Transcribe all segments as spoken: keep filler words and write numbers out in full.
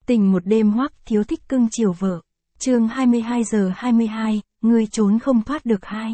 Tình một đêm Hoắc Thiếu thích cưng chiều vợ. Chương hai mươi hai giờ hai mươi hai, ngươi trốn không thoát được hai.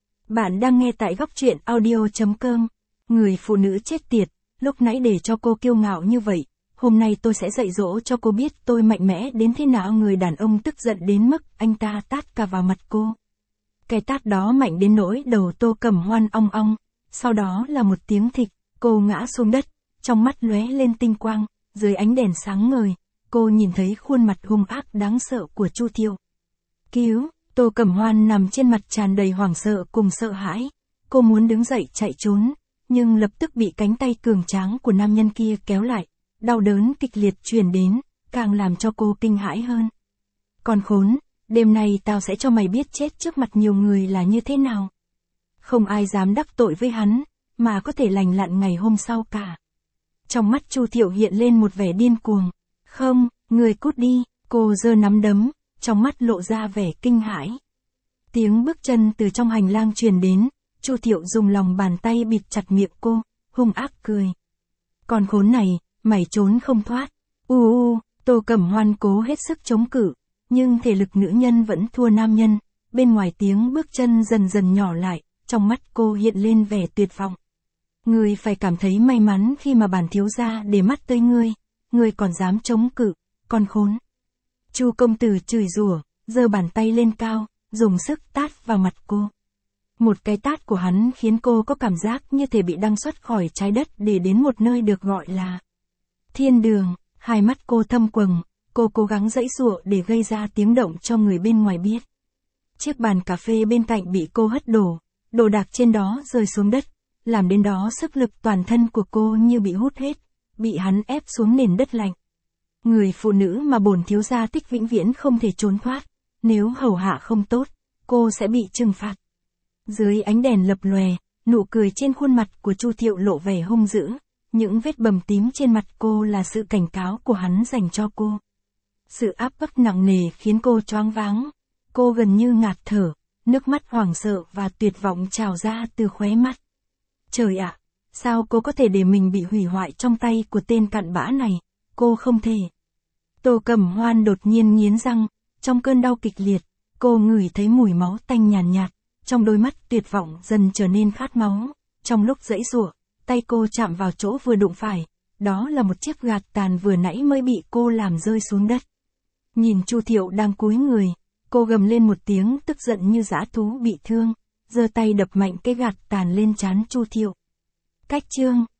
Bạn đang nghe tại góc truyện audio chấm com. Người phụ nữ chết tiệt, lúc nãy để cho cô kiêu ngạo như vậy, hôm nay tôi sẽ dạy dỗ cho cô biết tôi mạnh mẽ đến thế nào. Người đàn ông tức giận đến mức anh ta tát cả vào mặt cô. Cái tát đó mạnh đến nỗi đầu Tô Cẩm Hoan ong ong, sau đó là một tiếng thịch, cô ngã xuống đất, trong mắt lóe lên tinh quang, dưới ánh đèn sáng ngời, cô nhìn thấy khuôn mặt hung ác đáng sợ của Chu Thiệu. Cứu, Tô Cẩm Hoan nằm trên mặt tràn đầy hoảng sợ cùng sợ hãi, cô muốn đứng dậy chạy trốn, nhưng lập tức bị cánh tay cường tráng của nam nhân kia kéo lại, đau đớn kịch liệt truyền đến, càng làm cho cô kinh hãi hơn. Con khốn, đêm nay tao sẽ cho mày biết chết trước mặt nhiều người là như thế nào. Không ai dám đắc tội với hắn, mà có thể lành lặn ngày hôm sau cả. Trong mắt Chu Thiệu hiện lên một vẻ điên cuồng. Không, người cút đi, cô giơ nắm đấm, trong mắt lộ ra vẻ kinh hãi. Tiếng bước chân từ trong hành lang truyền đến, Chu Thiệu dùng lòng bàn tay bịt chặt miệng cô, hung ác cười. Con khốn này, mày trốn không thoát. U u, Tô Cẩm Hoan cố hết sức chống cự, nhưng thể lực nữ nhân vẫn thua nam nhân, bên ngoài tiếng bước chân dần dần nhỏ lại, trong mắt cô hiện lên vẻ tuyệt vọng. Ngươi phải cảm thấy may mắn khi mà bản thiếu gia để mắt tới ngươi, ngươi còn dám chống cự, con khốn. Chu công tử chửi rủa, giơ bàn tay lên cao, dùng sức tát vào mặt cô. Một cái tát của hắn khiến cô có cảm giác như thể bị đăng xuất khỏi trái đất để đến một nơi được gọi là thiên đường. Hai mắt cô thâm quầng, cô cố gắng giãy giụa để gây ra tiếng động cho người bên ngoài biết. Chiếc bàn cà phê bên cạnh bị cô hất đổ, đồ đạc trên đó rơi xuống đất, làm đến đó sức lực toàn thân của cô như bị hút hết, bị hắn ép xuống nền đất lạnh. Người phụ nữ mà bổn thiếu gia thích vĩnh viễn không thể trốn thoát, nếu hầu hạ không tốt, cô sẽ bị trừng phạt. Dưới ánh đèn lập lòe, nụ cười trên khuôn mặt của Chu Thiệu lộ vẻ hung dữ, những vết bầm tím trên mặt cô là sự cảnh cáo của hắn dành cho cô. Sự áp bức nặng nề khiến cô choáng váng, cô gần như ngạt thở, nước mắt hoảng sợ và tuyệt vọng trào ra từ khóe mắt. Trời ạ, sao cô có thể để mình bị hủy hoại trong tay của tên cặn bã này, cô không thể. Tô Cẩm Hoan đột nhiên nghiến răng, trong cơn đau kịch liệt, cô ngửi thấy mùi máu tanh nhàn nhạt, nhạt, trong đôi mắt tuyệt vọng dần trở nên khát máu, trong lúc giãy giụa, tay cô chạm vào chỗ vừa đụng phải, đó là một chiếc gạt tàn vừa nãy mới bị cô làm rơi xuống đất. Nhìn Chu Thiệu đang cúi người, cô gầm lên một tiếng tức giận như dã thú bị thương, giơ tay đập mạnh cái gạt tàn lên trán Chu Thiệu. Cách chương